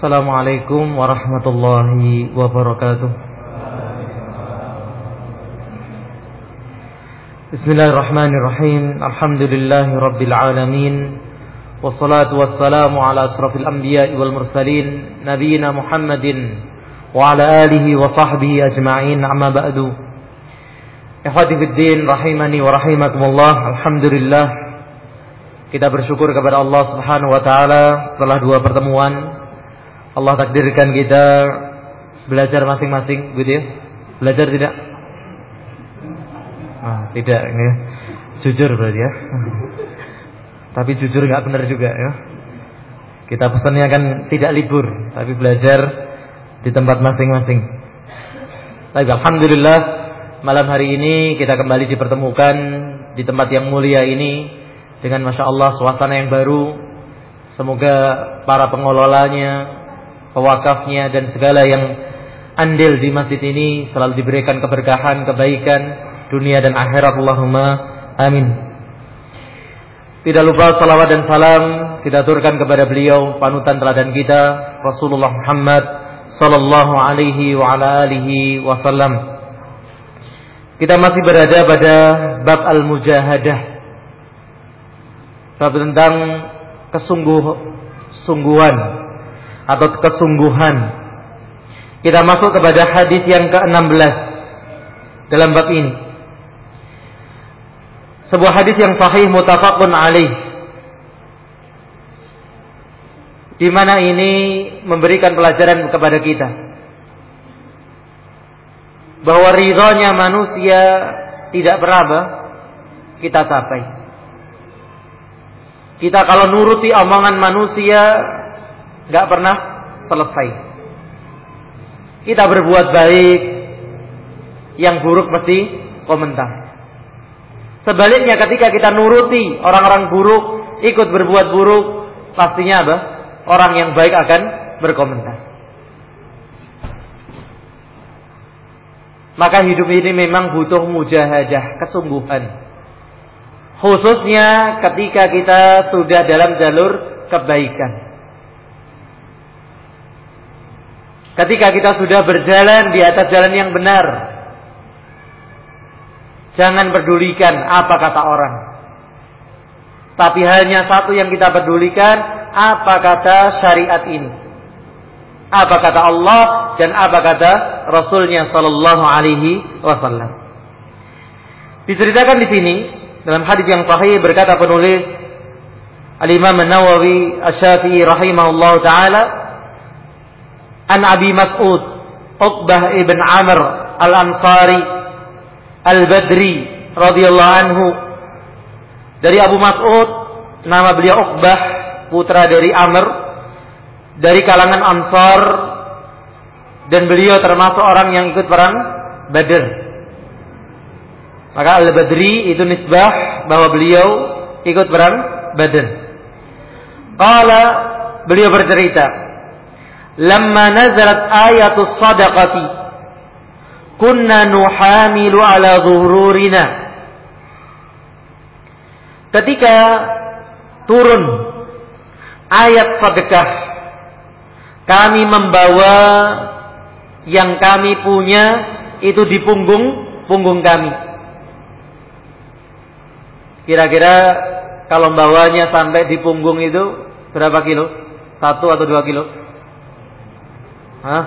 Assalamualaikum warahmatullahi wabarakatuh. Bismillahirrahmanirrahim. Alhamdulillahi rabbil alamin. Wassalatu wassalamu ala asrafil anbiya'i wal mursalin nabiyina Muhammadin wa ala alihi wa sahbihi ajma'in. Amma ba'du. Ikhwati fid din rahimani wa rahimakumullah. Alhamdulillah, kita bersyukur kepada Allah Subhanahu wa taala setelah dua pertemuan Allah takdirkan kita belajar masing-masing, gitu ya. Belajar tidak? Tidak ya. Jujur berarti ya. Tapi jujur enggak benar juga ya. Kita pesannya kan tidak libur, tapi belajar di tempat masing-masing. Baik, alhamdulillah malam hari ini kita kembali dipertemukan di tempat yang mulia ini dengan Masya Allah suasana yang baru. Semoga para pengelolanya, pewakafnya dan segala yang andil di masjid ini selalu diberikan keberkahan, kebaikan dunia dan akhirat. Allahumma amin. Tidak lupa salawat dan salam kita aturkan kepada beliau, panutan teladan kita, Rasulullah Muhammad sallallahu alaihi wa ala alihi wasallam. Kita masih berada pada bab al-mujahadah, bab tentang kesungguhan atau kesungguhan. Kita masuk kepada hadis yang ke-16 dalam bab ini. Sebuah hadis yang sahih muttafaqun alaih, di mana ini memberikan pelajaran kepada kita bahwa ridhonya manusia tidak pernah kita capai. Kita kalau nuruti omongan manusia gak pernah selesai. Kita berbuat baik, yang buruk mesti komentar. Sebaliknya ketika kita nuruti orang-orang buruk, ikut berbuat buruk, pastinya apa? Orang yang baik akan berkomentar. Maka hidup ini memang butuh mujahadah, kesungguhan. Khususnya ketika kita sudah dalam jalur kebaikan. Ketika kita sudah berjalan di atas jalan yang benar, jangan pedulikan apa kata orang, tapi hanya satu yang kita pedulikan, apa kata syariat ini, apa kata Allah dan apa kata Rasulnya Sallallahu Alaihi Wasallam. Diceritakan di sini dalam hadis yang sahih, berkata penulis Al-Imam An-Nawawi Asy-Syafi'i rahimahullah taala, an Abi Mas'ud Uqbah ibn Amr Al-Ansari Al-Badri radhiyallahu anhu, dari Abu Mas'ud, nama beliau Uqbah, putra dari Amr, dari kalangan Ansar, dan beliau termasuk orang yang ikut perang Badr. Maka Al-Badri itu nisbah bahwa beliau ikut perang Badr. Qala, beliau bercerita, lamma nazalat ayatus sadaqati kunna nuhamilu ala zuhurina. Ketika turun ayat sedekah, kami membawa yang kami punya itu di punggung kami. Kira-kira kalau membawanya sampai di punggung itu berapa kilo? 1 atau 2 kilo? Hah?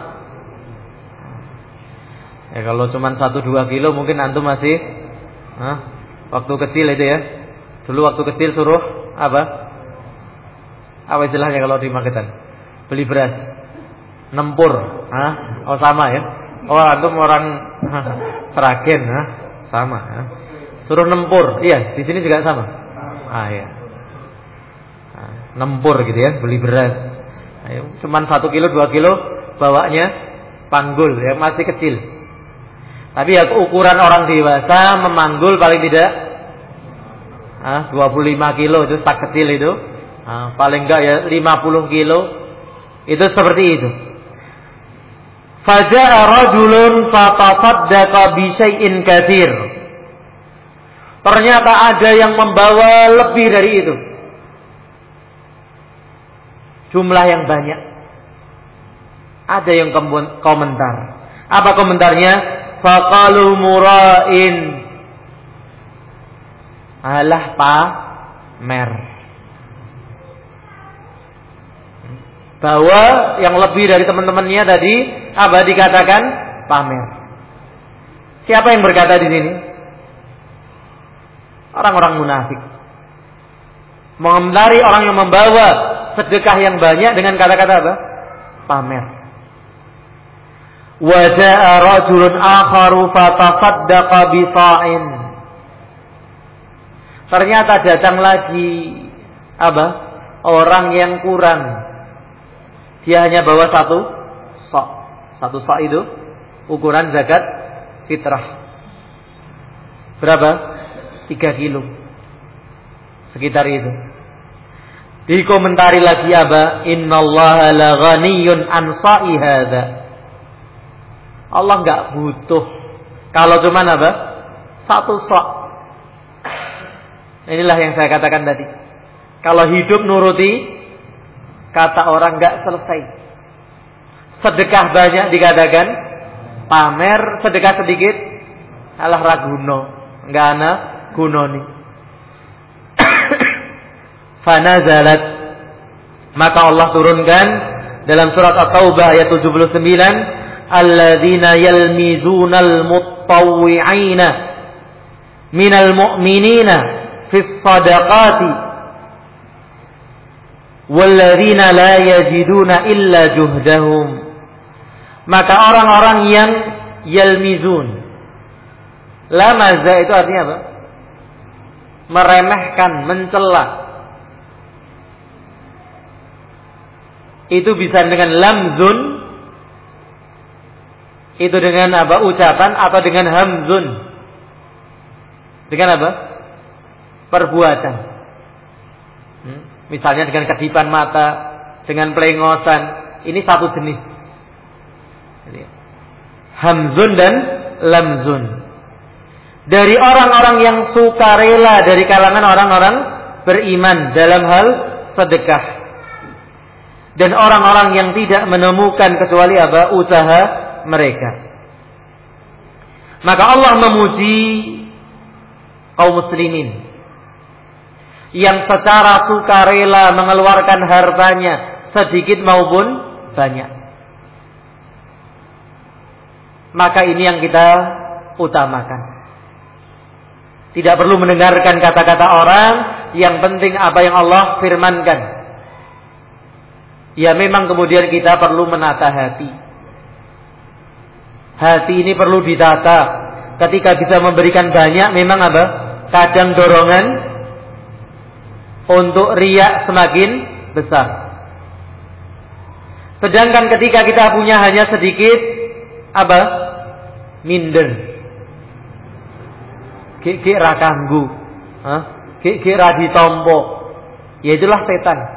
Ya kalau cuma 1-2 kilo mungkin antum masih waktu kecil itu ya. Dulu waktu kecil suruh apa? Apa istilahnya kalau di Magetan? Beli beras. Nempur. Oh sama ya. Oh antum orang Seragen, sama ya. Suruh nempur. Iya, di sini juga sama. Iya. Nempur gitu ya, beli beras. Cuman 1 kilo 2 kilo bawanya panggul yang masih kecil. Tapi ya ukuran orang dewasa memanggul paling tidak 25 kilo itu tak kecil itu. Paling enggak ya 50 kilo. Itu seperti itu. Faja'a rajulun fatasaddaqa bi syai'in katsir. Ternyata ada yang membawa lebih dari itu. Jumlah yang banyak. Ada yang komentar. Apa komentarnya? Faqalu mura'in. Alah pamer. Bahwa yang lebih dari teman-temannya tadi apa dikatakan pamer. Siapa yang berkata di sini? Orang-orang munafik. Mengomentari orang yang membawa sedekah yang banyak dengan kata-kata apa? Pamer. Wa jaa'a rajulun akharu fatasaddaqa bi sa'in. Ternyata datang lagi apa? Orang yang kurang. Dia hanya bawa satu sa'. Satu sa' itu ukuran zakat fitrah. Berapa? 3 kilo. Sekitar itu. Dikomentari lagi apa? Innallaha la ghaniyun an sa'i hadza. Allah enggak butuh kalau cuman apa? Satu sa'. Inilah yang saya katakan tadi. Kalau hidup nuruti kata orang enggak selesai. Sedekah banyak dikatakan pamer, sedekah sedikit alah raguno, enggak ana gunoni. Fanazalat, maka Allah turunkan dalam surat At-Taubah ayat 79, alladzina yalmizunal mutawwi'ina minal mu'minina fis sadaqati walladzina la yajiduna illa juhdahum. Maka orang-orang yang yalmizun, lamaza itu artinya apa? Meremehkan, mencela. Itu bisa dengan lamzun, itu dengan apa? Ucapan, atau dengan hamzun. Dengan apa? Perbuatan. Misalnya dengan kedipan mata, dengan pelengosan. Ini satu jenis. Hamzun dan lamzun. Dari orang-orang yang sukarela dari kalangan orang-orang beriman dalam hal sedekah. Dan orang-orang yang tidak menemukan kecuali apa? Usaha mereka. Maka Allah memuji kaum muslimin yang secara sukarela mengeluarkan hartanya sedikit maupun banyak. Maka ini yang kita utamakan. Tidak perlu mendengarkan kata-kata orang, yang penting apa yang Allah firmankan. Ya memang kemudian kita perlu menata hati. Hati ini perlu ditata. Ketika bisa memberikan banyak, memang apa? Kadang dorongan untuk riya semakin besar. Sedangkan ketika kita punya hanya sedikit, apa? Minder. Kira kanggu, kira ditompo. Ya itulah setan.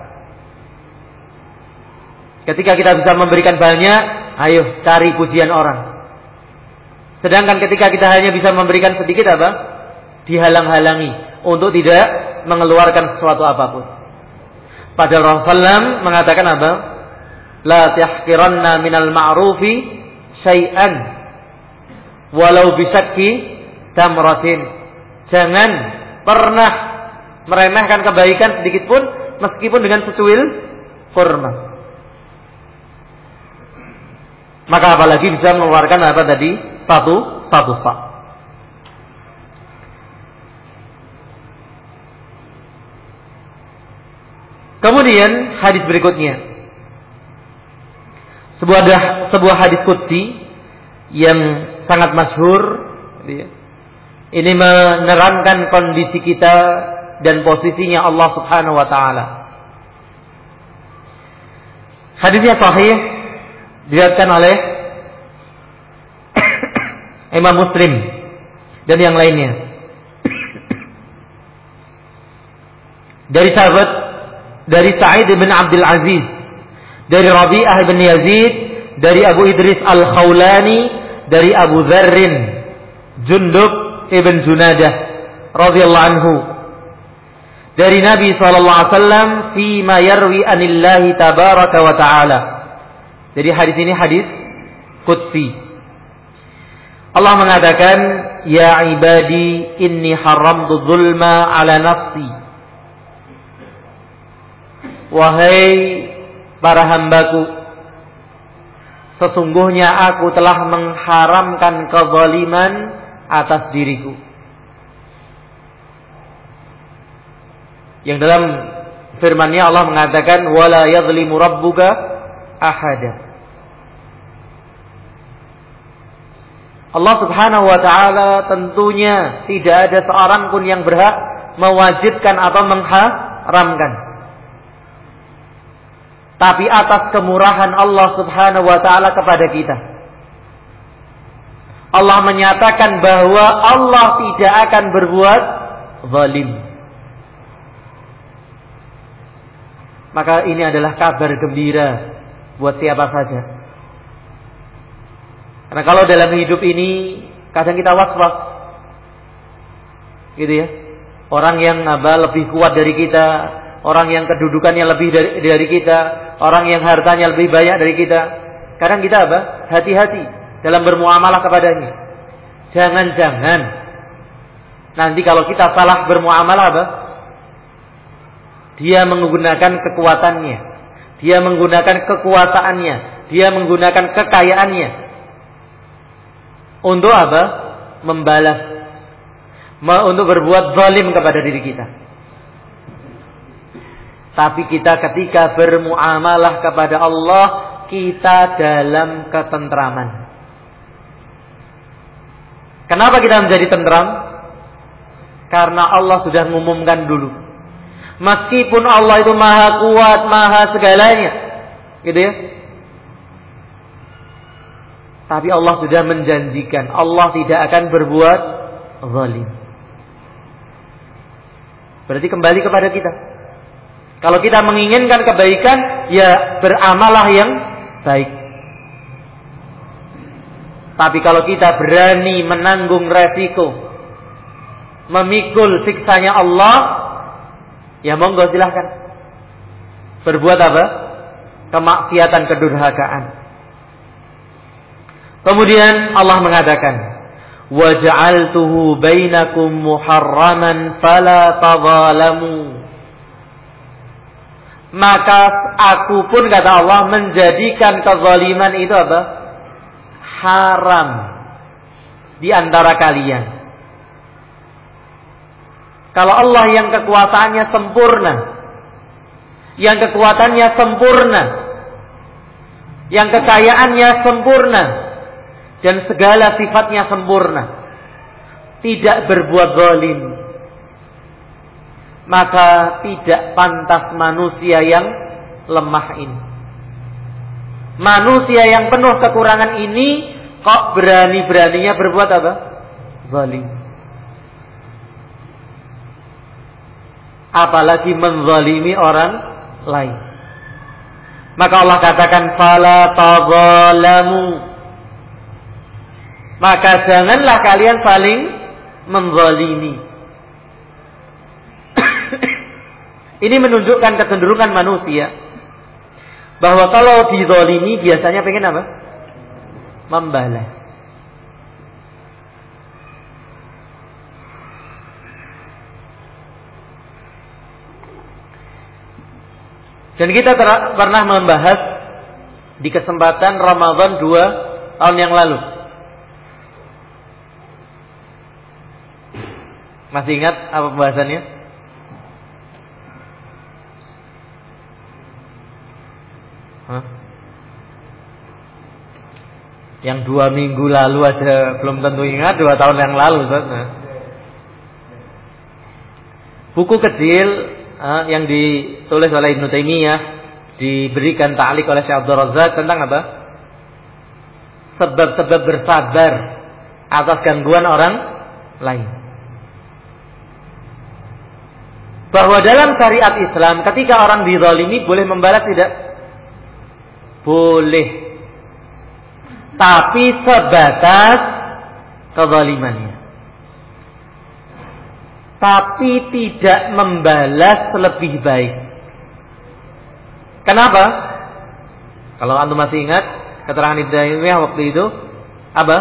Ketika kita bisa memberikan banyak, ayo cari pujian orang. Sedangkan ketika kita hanya bisa memberikan sedikit apa? Dihalang-halangi untuk tidak mengeluarkan sesuatu apapun. Padahal Rasulullah mengatakan apa? La tahqiranna minal ma'rufi syai'an walau bisakki tamratin. Jangan pernah meremehkan kebaikan sedikit pun, meskipun dengan secuil kurma. Maka apalagi bisa mengeluarkan apa tadi? Satu sak. Kemudian hadis berikutnya. Sebuah hadis qudsi yang sangat masyhur. Ini menerangkan kondisi kita dan posisinya Allah Subhanahu wa taala. Hadisnya sahih, diriwayatkan oleh Imam Muslim dan yang lainnya. Dari sahabat, dari Sa'id bin Abdul Aziz, dari Rabi'ah bin Yazid, dari Abu Idris Al-Khawlani, dari Abu Dzarrin Jundub ibn Junadah radhiyallahu anhu, dari Nabi sallallahu alaihi wasallam fi ma yarwi anillahi tabaraka wa taala, Jadi hadis ini hadis qudsi. Allah mengatakan, "Ya ibadi, inni haramtu dzulma 'ala nafsi." Wahai para hambaku, sesungguhnya aku telah mengharamkan kezaliman atas diriku. Yang dalam firman-Nya Allah mengatakan, "Wala yadhlimu rabbuka ahada." Allah Subhanahu wa taala tentunya tidak ada seorang pun yang berhak mewajibkan atau mengharamkan. Tapi atas kemurahan Allah Subhanahu wa taala kepada kita, Allah menyatakan bahwa Allah tidak akan berbuat zalim. Maka ini adalah kabar gembira buat siapa saja. Karena kalau dalam hidup ini kadang kita was-was, gitu ya. Orang yang lebih kuat dari kita, orang yang kedudukannya lebih dari kita, orang yang hartanya lebih banyak dari kita. Kadang kita hati-hati dalam bermuamalah kepadanya. Jangan-jangan nanti kalau kita salah bermuamalah dia menggunakan kekuatannya, dia menggunakan kekuasaannya, dia menggunakan kekayaannya untuk membalas, untuk berbuat zalim kepada diri kita. Tapi kita ketika bermuamalah kepada Allah, kita dalam ketentraman. Kenapa kita menjadi tentram? Karena Allah sudah mengumumkan dulu. Meskipun Allah itu maha kuat, maha segalanya, gitu ya. Tapi Allah sudah menjanjikan, Allah tidak akan berbuat zalim. Berarti kembali kepada kita. Kalau kita menginginkan kebaikan, ya beramalah yang baik. Tapi kalau kita berani menanggung resiko, memikul siksanya Allah, ya monggo silahkan. Berbuat kemaksiatan, kedurhakaan. Kemudian Allah mengatakan, "Waja'altuhu bainakum muharraman fala tadzalamu." Maka aku pun, kata Allah, menjadikan kezaliman itu haram di antara kalian. Kalau Allah yang kekuasaannya sempurna, yang kekuatannya sempurna, yang kekayaannya sempurna, dan segala sifatnya sempurna, tidak berbuat zalim, maka tidak pantas manusia yang lemah ini, manusia yang penuh kekurangan ini, kok berani-beraninya berbuat zalim. Apalagi menzalimi orang lain. Maka Allah katakan, "Fala tadzalamu." Maka janganlah kalian saling menzalimi. Ini menunjukkan kecenderungan manusia bahwa kalau dizalimi biasanya pengen membalas. Dan kita pernah membahas di kesempatan Ramadan 2 tahun yang lalu. Masih ingat apa pembahasannya? Yang 2 minggu lalu aja belum tentu ingat, 2 tahun yang lalu. Buku kecil yang ditulis oleh Ibnu Taimiyah, diberikan ta'liq oleh Syekh Abdul Razak tentang sebab-sebab bersabar atas gangguan orang lain. Bahwa dalam syariat Islam ketika orang dizalimi boleh membalas tidak? Boleh. Tapi sebatas kezalimannya. Tapi tidak membalas lebih baik. Kenapa? Kalau antum masih ingat keterangan Ibnu Taimiyah waktu itu apa?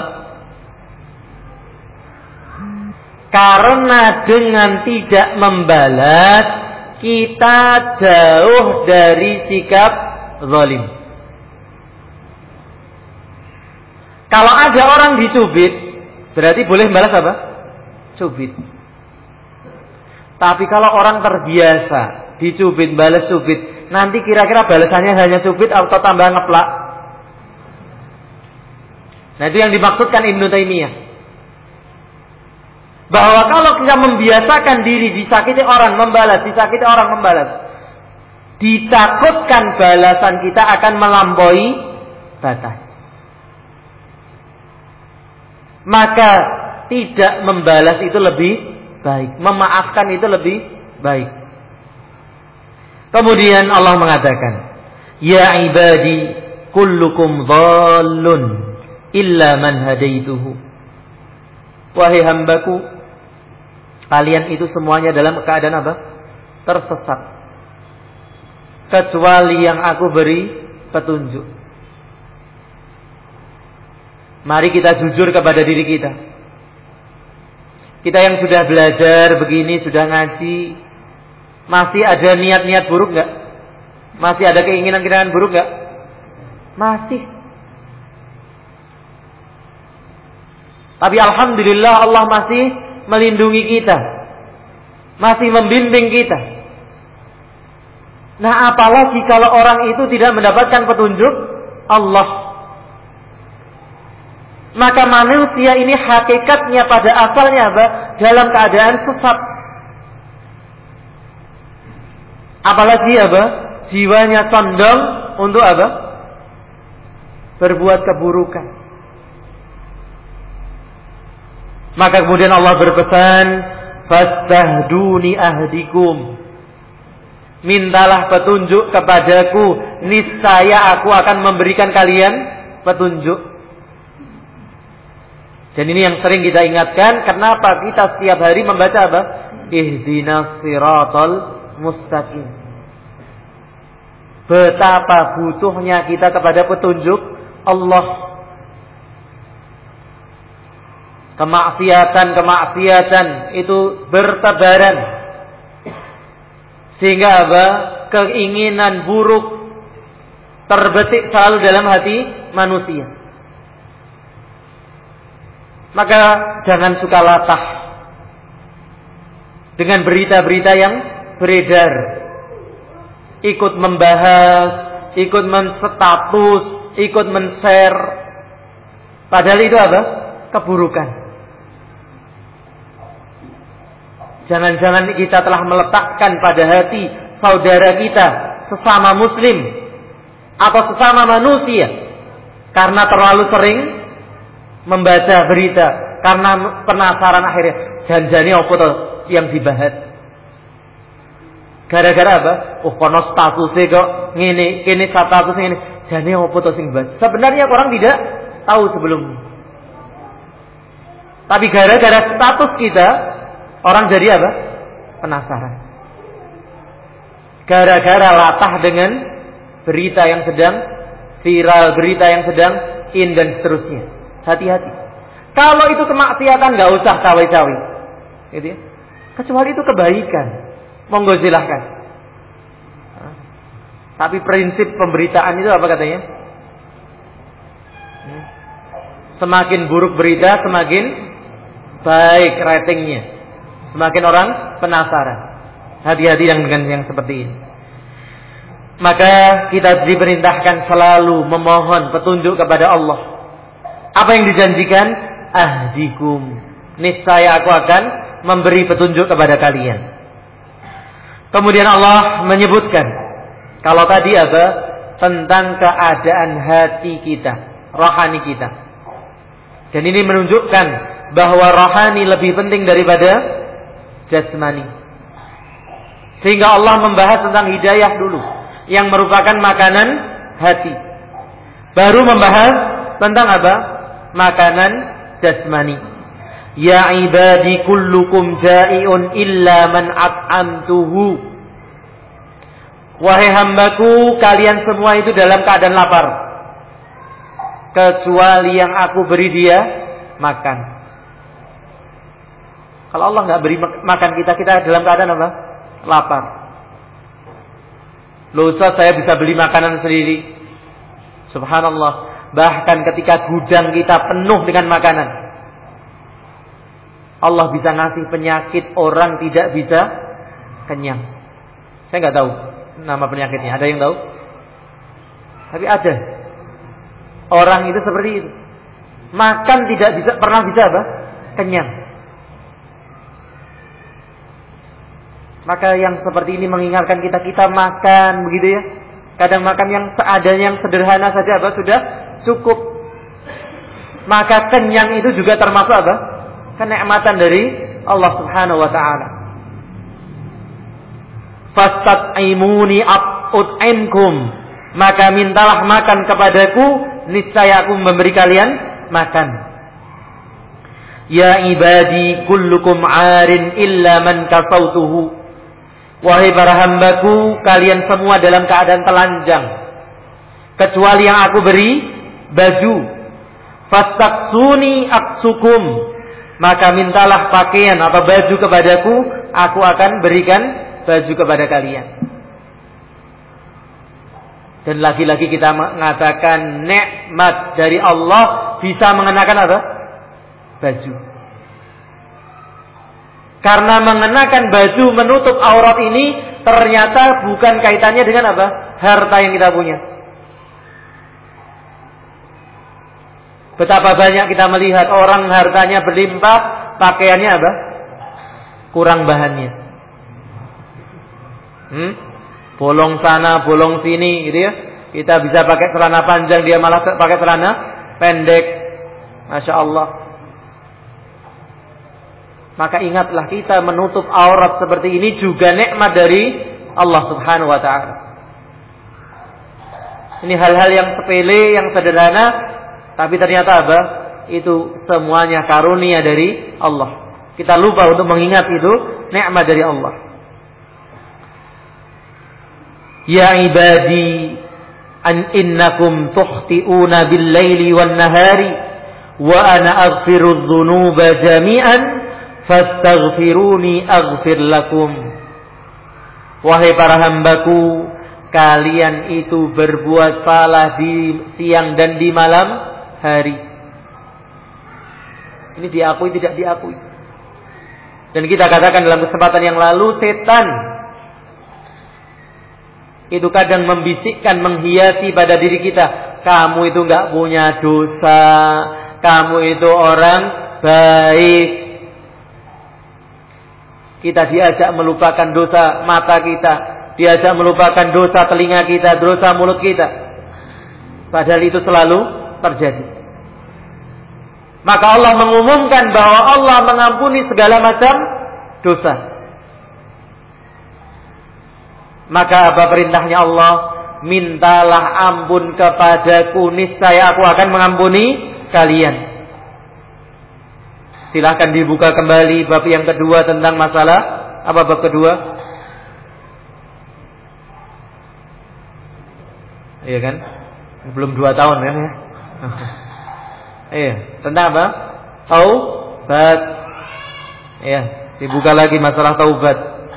Karena dengan tidak membalas kita jauh dari sikap zalim. Kalau ada orang dicubit, berarti boleh membalas apa? Cubit. Tapi kalau orang terbiasa dicubit, balas cubit, nanti kira-kira balasannya hanya cubit atau tambah ngeplak? Nah, itu yang dimaksudkan Ibnu Taimiyah. Bahwa kalau kita membiasakan diri disakiti orang membalas, disakiti orang membalas, ditakutkan balasan kita akan melampaui batas. Maka tidak membalas itu lebih baik, memaafkan itu lebih baik. Kemudian Allah mengatakan, ya ibadi kullukum dhallun illa man hadaituhu. Wahai hambaku, kalian itu semuanya dalam keadaan apa? Tersesat, kecuali yang aku beri petunjuk. Mari kita jujur kepada diri kita. Kita yang sudah belajar begini, sudah ngaji, masih ada niat-niat buruk gak? Masih ada keinginan-keinginan buruk gak? Masih. Tapi alhamdulillah Allah masih melindungi kita, masih membimbing kita. Nah, apalagi kalau orang itu tidak mendapatkan petunjuk Allah. Maka manusia ini hakikatnya pada asalnya apa? Dalam keadaan sesat. Apalagi apa? Jiwanya condong untuk apa? Berbuat keburukan. Maka kemudian Allah berpesan, fastahduni ahdikum. Mintalah petunjuk kepadaku, niscaya aku akan memberikan kalian petunjuk. Dan ini yang sering kita ingatkan, kenapa kita setiap hari membaca apa? Ihdinas siratal mustaqim. Betapa butuhnya kita kepada petunjuk Allah. Kemaksiatan itu bertebaran. Sehingga apa? Keinginan buruk terbetik selalu dalam hati manusia. Maka jangan suka latah dengan berita-berita yang beredar. Ikut membahas, ikut menstatus, ikut men-share. Padahal itu apa? Keburukan. Jangan-jangan kita telah meletakkan pada hati saudara kita, sesama muslim atau sesama manusia, karena terlalu sering membaca berita, karena penasaran akhirnya janjane apa to yang dibahas. Gara-gara apa? Oh, kono statusnya kok ngene, kene status ngene. Jane apa to sing bahas? Sebenarnya orang tidak tahu sebelumnya. Tapi gara-gara status kita, orang jadi apa? Penasaran. Gara-gara latah dengan berita yang sedang viral, berita yang sedang in dan seterusnya. Hati-hati. Kalau itu kemaksiatan nggak usah cawe-cawe, gitu ya. Kecuali itu kebaikan, monggo silahkan. Tapi prinsip pemberitaan itu apa katanya? Semakin buruk berita, semakin baik ratingnya. Semakin orang penasaran. Hati-hati dengan yang seperti ini. Maka kita diperintahkan selalu memohon petunjuk kepada Allah. Apa yang dijanjikan? Ahdikum. Niscaya aku akan memberi petunjuk kepada kalian. Kemudian Allah menyebutkan, kalau tadi apa? Tentang keadaan hati kita, rohani kita. Dan ini menunjukkan bahwa rohani lebih penting daripada jasmani. Sehingga Allah membahas tentang hidayah dulu, yang merupakan makanan hati. Baru membahas tentang apa? Makanan jasmani. Ya ibadi kullukum ja'iun illa man at'amtuhu. Wahai hambaku, kalian semua itu dalam keadaan lapar, kecuali yang aku beri dia makan. Kalau Allah nggak beri makan kita dalam keadaan apa? Lapar. Loh Ustaz, saya bisa beli makanan sendiri. Subhanallah. Bahkan ketika gudang kita penuh dengan makanan, Allah bisa ngasih penyakit, orang tidak bisa kenyang. Saya nggak tahu nama penyakitnya. Ada yang tahu? Tapi ada. Orang itu seperti itu. Makan tidak bisa, pernah bisa apa? Kenyang. Maka yang seperti ini mengingatkan kita makan begitu ya. Kadang makan yang seadanya, yang sederhana saja apa? Sudah cukup. Maka kenyang itu juga termasuk apa? Kenikmatan dari Allah Subhanahu wa taala. Fastat'imuni at'imkum, maka mintalah makan kepadaku, niscaya aku memberi kalian makan. Ya ibadi kullukum 'arin illa man kasautuhu. Wahai para hambaku, kalian semua dalam keadaan telanjang, kecuali yang aku beri baju. Fastaksuni aksukum, maka mintalah pakaian atau baju kepadaku, aku akan berikan baju kepada kalian. Dan lagi-lagi kita mengatakan nikmat dari Allah bisa mengenakan apa? Baju. Karena mengenakan baju menutup aurat ini ternyata bukan kaitannya dengan apa? Harta yang kita punya. Betapa banyak kita melihat orang hartanya berlimpah, pakaiannya apa? Kurang bahannya. Bolong sana, bolong sini gitu ya. Kita bisa pakai celana panjang, dia malah pakai celana pendek. Masya Allah. Maka ingatlah, kita menutup aurat seperti ini juga nikmat dari Allah Subhanahu wa taala. Ini hal-hal yang sepele, yang sederhana, tapi ternyata apa? Itu semuanya karunia dari Allah. Kita lupa untuk mengingat itu nikmat dari Allah. Ya ibadi, innakum tukhti'una bil-laili wan-nahari wa ana aghfiru dzunuba jami'an fastaghfiruni aghfir lakum. Wahai para hambaku, kalian itu berbuat salah di siang dan di malam hari. Ini diakui tidak diakui. Dan kita katakan dalam kesempatan yang lalu, setan itu kadang membisikkan, menghiasi pada diri kita, kamu itu enggak punya dosa, kamu itu orang baik. Kita diajak melupakan dosa mata kita, diajak melupakan dosa telinga kita, dosa mulut kita. Padahal itu selalu terjadi. Maka Allah mengumumkan bahwa Allah mengampuni segala macam dosa. Maka apa perintahnya Allah? Mintalah ampun kepadaku, niscaya aku akan mengampuni kalian. Silahkan dibuka kembali bab yang kedua tentang masalah apa bab kedua? Iya kan? Belum 2 tahun kan ya? Iya, tentang apa? Taubat. Iya, dibuka lagi masalah taubat.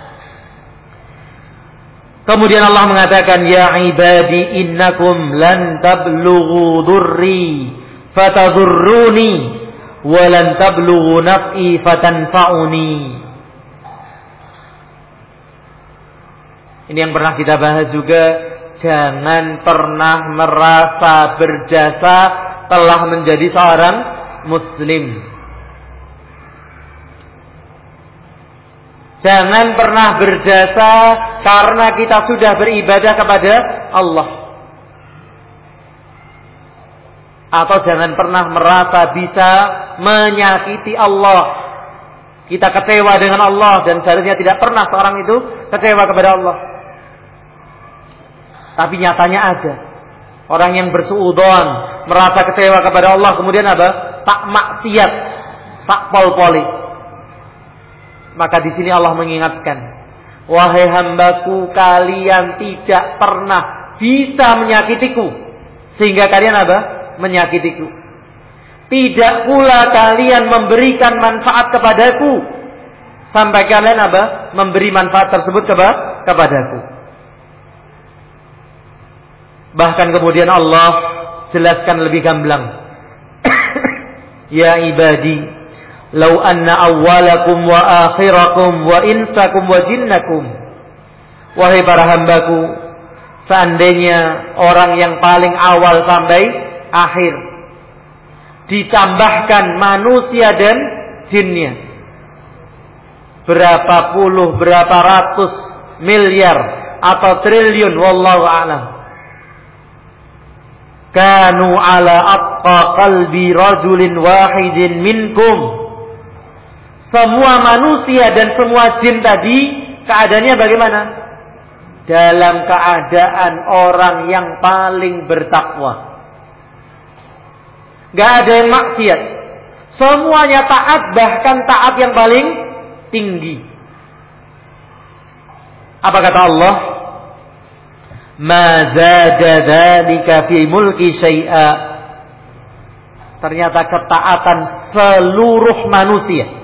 Kemudian Allah mengatakan, ya ibadi innakum lan tablughu durri fatadurruni walan tablughu naf'i fatanfa'uni. Ini yang pernah kita bahas juga. Jangan pernah merasa berjasa telah menjadi seorang muslim. Jangan pernah berjasa karena kita sudah beribadah kepada Allah. Atau jangan pernah merasa bisa menyakiti Allah. Kita kecewa dengan Allah, dan seharusnya tidak pernah seorang itu kecewa kepada Allah. Tapi nyatanya ada orang yang bersuudzon, merasa kecewa kepada Allah, kemudian apa? Tak maksiat, tak pol-poli. Maka di sini Allah mengingatkan, wahai hambaku, kalian tidak pernah bisa menyakitiku sehingga kalian apa? Menyakitiku. Tidak pula kalian memberikan manfaat kepadaku sampai kalian apa? Memberi manfaat tersebut kepadaku. Bahkan kemudian Allah jelaskan lebih gamblang. Ya ibadi, law anna awwalakum wa akhirakum wa insakum wa jinnakum. Wahai para hambaku, seandainya orang yang paling awal sampai akhir ditambahkan manusia dan jinnya, berapa puluh, berapa ratus miliar atau triliun, wallahu a'lam, kanu ala atqa qalbi rajulin wahidin minkum. Semua manusia dan semua jin tadi keadaannya bagaimana? Dalam keadaan orang yang paling bertakwa. Gak ada yang maksiat. Semuanya taat, bahkan taat yang paling tinggi. Apa kata Allah? Ma zada dzalika fi mulki syai'a. Ternyata ketaatan seluruh manusia.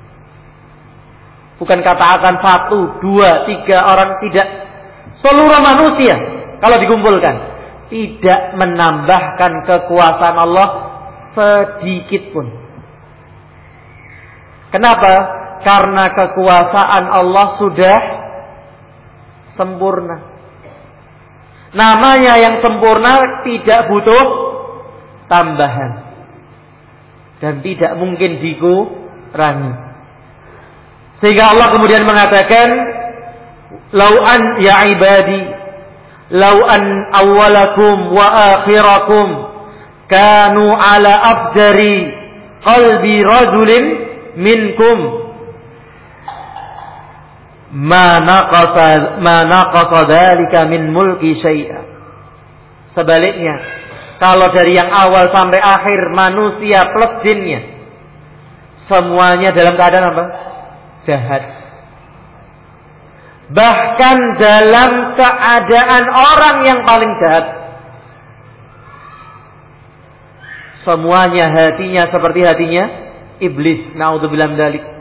Bukan ketaatan 1, 2, 3 orang, tidak. Seluruh manusia kalau dikumpulkan tidak menambahkan kekuasaan Allah sedikit pun. Kenapa? Karena kekuasaan Allah sudah sempurna. Namanya yang sempurna tidak butuh tambahan. Dan tidak mungkin dikurangi. Sehingga Allah kemudian mengatakan, "Lau an ya ibadi, lau an awwalakum wa akhirakum kanu ala afjari qalbi rajulin minkum ma naqasa dzalika min mulki syai'a." Sebaliknya, kalau dari yang awal sampai akhir manusia plus jinnya semuanya dalam keadaan apa? Jahat. Bahkan dalam keadaan orang yang paling jahat, semuanya hatinya seperti hatinya iblis. Na'udzubillah min dzalik.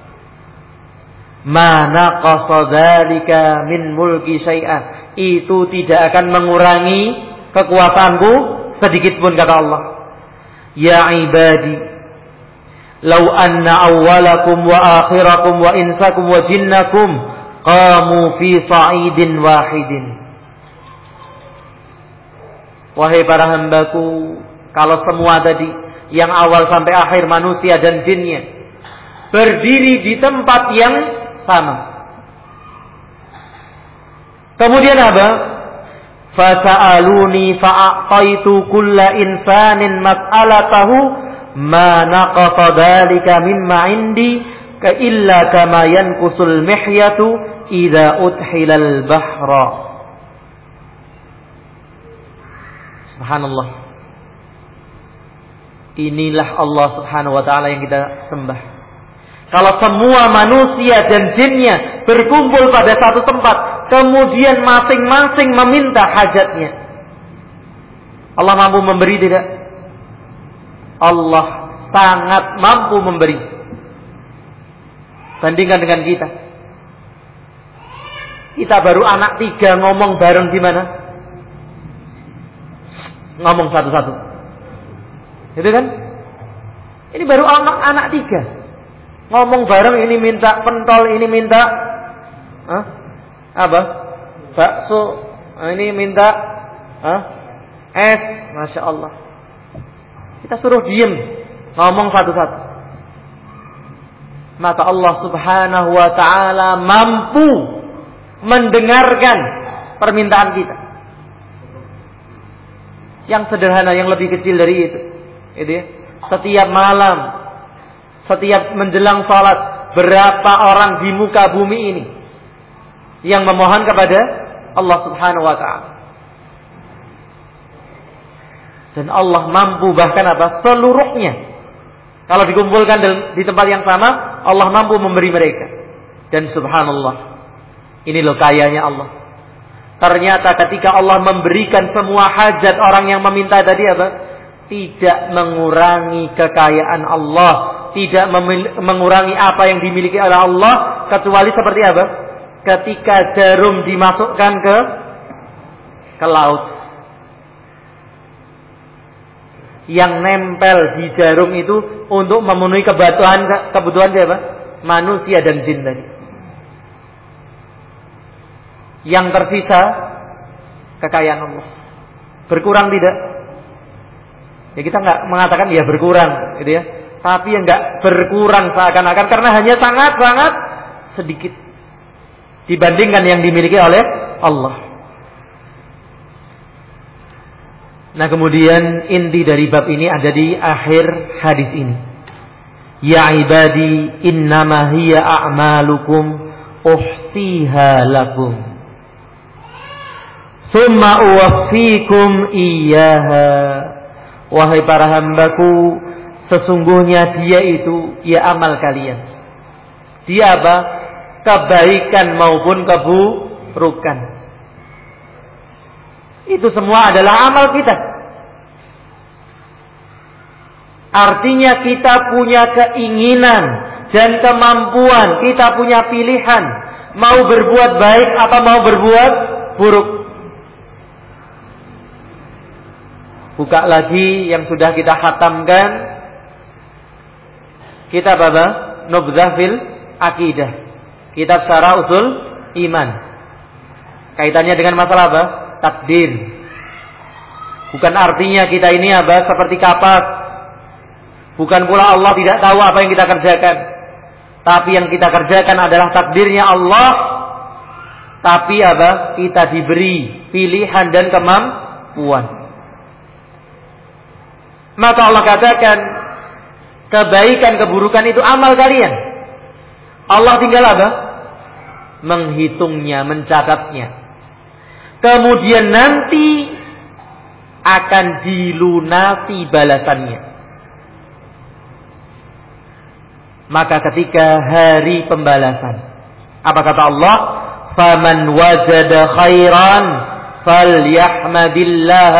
Ma naqasa dzalika min mulki syai'a. Itu tidak akan mengurangi kekuasaanku sedikit pun, kata Allah. Ya ibadi, law anna awwalakum wa akhirakum wa insakum wa jinnakum qamu fi sa'idin wahidin. Wahai para hambaku, kalau semua tadi yang awal sampai akhir manusia dan jinnya berdiri di tempat yang sama, kemudian apa? Fasa'aluni fa'ataitu kulla insanin mas'alatahu ma naqata dzalika mimma 'indi ka illa kama yanqusul mihyatu idza udhilal bahra. Subhanallah. Inilah Allah Subhanahu wa taala yang kita sembah. Kalau semua manusia dan jinnya berkumpul pada satu tempat, kemudian masing-masing meminta hajatnya, Allah mampu memberi tidak? Allah sangat mampu memberi. Bandingkan dengan kita. Kita baru anak 3 ngomong bareng gimana? Ngomong satu-satu. Gitu kan? Ini baru anak 3. Ngomong bareng, ini minta pentol, ini minta apa? Bakso, ini minta es, Masya Allah. Kita suruh diem, ngomong satu-satu. Maka Allah Subhanahu wa ta'ala mampu mendengarkan permintaan kita. Yang sederhana, yang lebih kecil dari itu. Itu ya. Setiap malam, setiap menjelang salat, berapa orang di muka bumi ini yang memohon kepada Allah Subhanahu wa ta'ala. Dan Allah mampu bahkan apa? Seluruhnya. Kalau dikumpulkan di tempat yang sama, Allah mampu memberi mereka. Dan subhanallah, Ini loh kayanya Allah. Ternyata ketika Allah memberikan semua hajat orang yang meminta tadi apa? Tidak mengurangi kekayaan Allah, tidak mengurangi apa yang dimiliki oleh Allah, kecuali seperti apa? Ketika jarum dimasukkan ke laut. Yang nempel di jarum itu untuk memenuhi kebutuhan siapa? Manusia dan jin tadi. Yang tersisa kekayaan Allah. Berkurang tidak? Ya kita nggak mengatakan ya berkurang, gitu ya. Tapi ya nggak berkurang seakan-akan karena hanya sangat-sangat sedikit dibandingkan yang dimiliki oleh Allah. Nah kemudian inti dari bab ini ada di akhir hadis ini. Ya ibadi innama hiya a'malukum uhsiha lakum summa uwaffikum iyyaha. Wahai para hambaku, sesungguhnya dia itu ya amal kalian. Dia apa? Kebaikan maupun keburukan. Itu semua adalah amal kita. Artinya kita punya keinginan dan kemampuan, kita punya pilihan, mau berbuat baik atau mau berbuat buruk. Buka lagi yang sudah kita khatamkan, kitab apa? Nubdzah fil Aqidah, kitab Syarah Usul Iman. Kaitannya dengan masalah apa? Takdir. Bukan artinya kita ini apa? Seperti kapas. Bukan pula Allah tidak tahu apa yang kita kerjakan. Tapi yang kita kerjakan adalah takdirnya Allah. Tapi apa? Kita diberi pilihan dan kemampuan. Maka Allah katakan kebaikan keburukan itu amal kalian. Allah tinggal apa? Menghitungnya, mencatatnya. Kemudian nanti akan dilunasi balasannya. Maka ketika hari pembalasan, apa kata Allah? Faman wajada khairan falyahmadillah.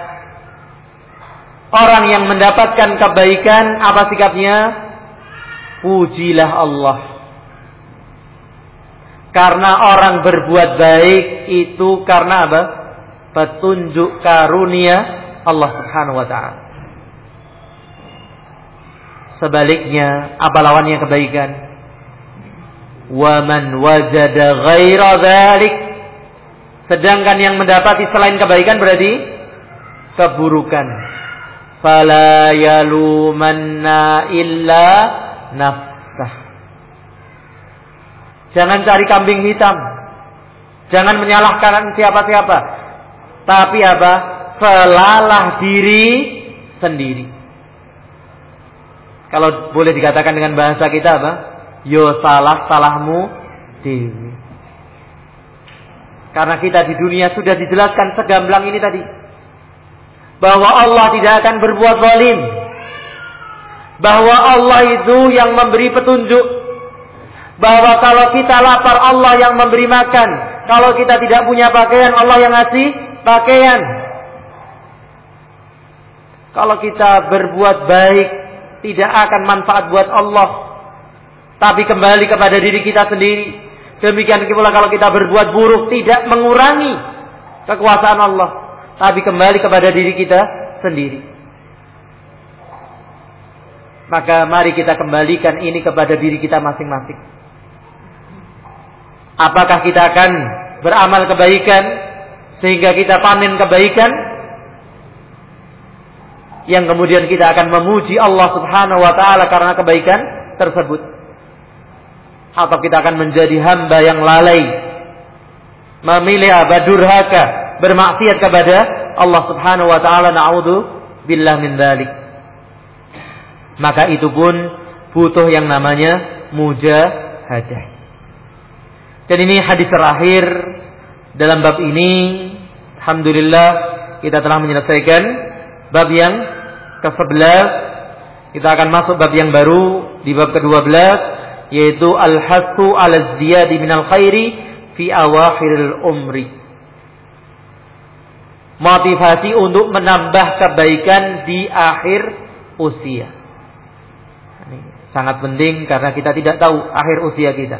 Orang yang mendapatkan kebaikan, apa sikapnya? Pujilah Allah. Karena orang berbuat baik itu karena apa? Petunjuk karunia Allah Subhanahu wa ta'ala. Sebaliknya, apa lawannya kebaikan? Wa man wajada ghaira dzalik. Sedangkan yang mendapati selain kebaikan berarti keburukan. Fala yalumanna illa nafsah. Jangan cari kambing hitam. Jangan menyalahkan siapa-siapa. Tapi apa? Selalah diri sendiri. Kalau boleh dikatakan dengan bahasa kita apa? Yo salahmu dewi. Karena kita di dunia sudah dijelaskan segamblang ini tadi. Bahwa Allah tidak akan berbuat zalim. Bahwa Allah itu yang memberi petunjuk. Bahwa kalau kita lapar Allah yang memberi makan. Kalau kita tidak punya pakaian Allah yang ngasih pakaian. Kalau kita berbuat baik tidak akan manfaat buat Allah. Tapi kembali kepada diri kita sendiri. Demikian pula kalau kita berbuat buruk tidak mengurangi kekuasaan Allah. Tapi kembali kepada diri kita sendiri. Maka mari kita kembalikan ini kepada diri kita masing-masing. Apakah kita akan beramal kebaikan sehingga kita panen kebaikan yang kemudian kita akan memuji Allah Subhanahu wa ta'ala karena kebaikan tersebut? Atau kita akan menjadi hamba yang lalai, memilih durhaka, bermaksiat kepada Allah Subhanahu wa ta'ala, na'udzu billah min dzalik. Maka itu pun butuh yang namanya mujahadah. Dan ini hadis terakhir dalam bab ini. Alhamdulillah kita telah menyelesaikan bab yang ke-11. Kita akan masuk bab yang baru di bab ke-12, yaitu al-hassu 'ala ziyadi minal khairi fi awakhiril umri. Motivasi untuk menambah kebaikan di akhir usia. Ini sangat penting karena kita tidak tahu akhir usia kita.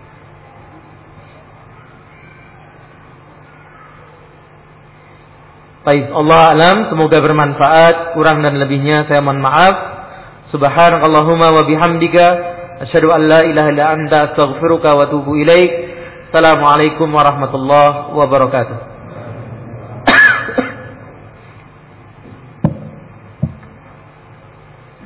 Baik, Allah alam, semoga bermanfaat. Kurang dan lebihnya saya mohon maaf. Subhanakallahumma wa bihamdika asyhadu an la ilaha illa anta astaghfiruka wa atubu ilaik. Assalamualaikum warahmatullahi wabarakatuh.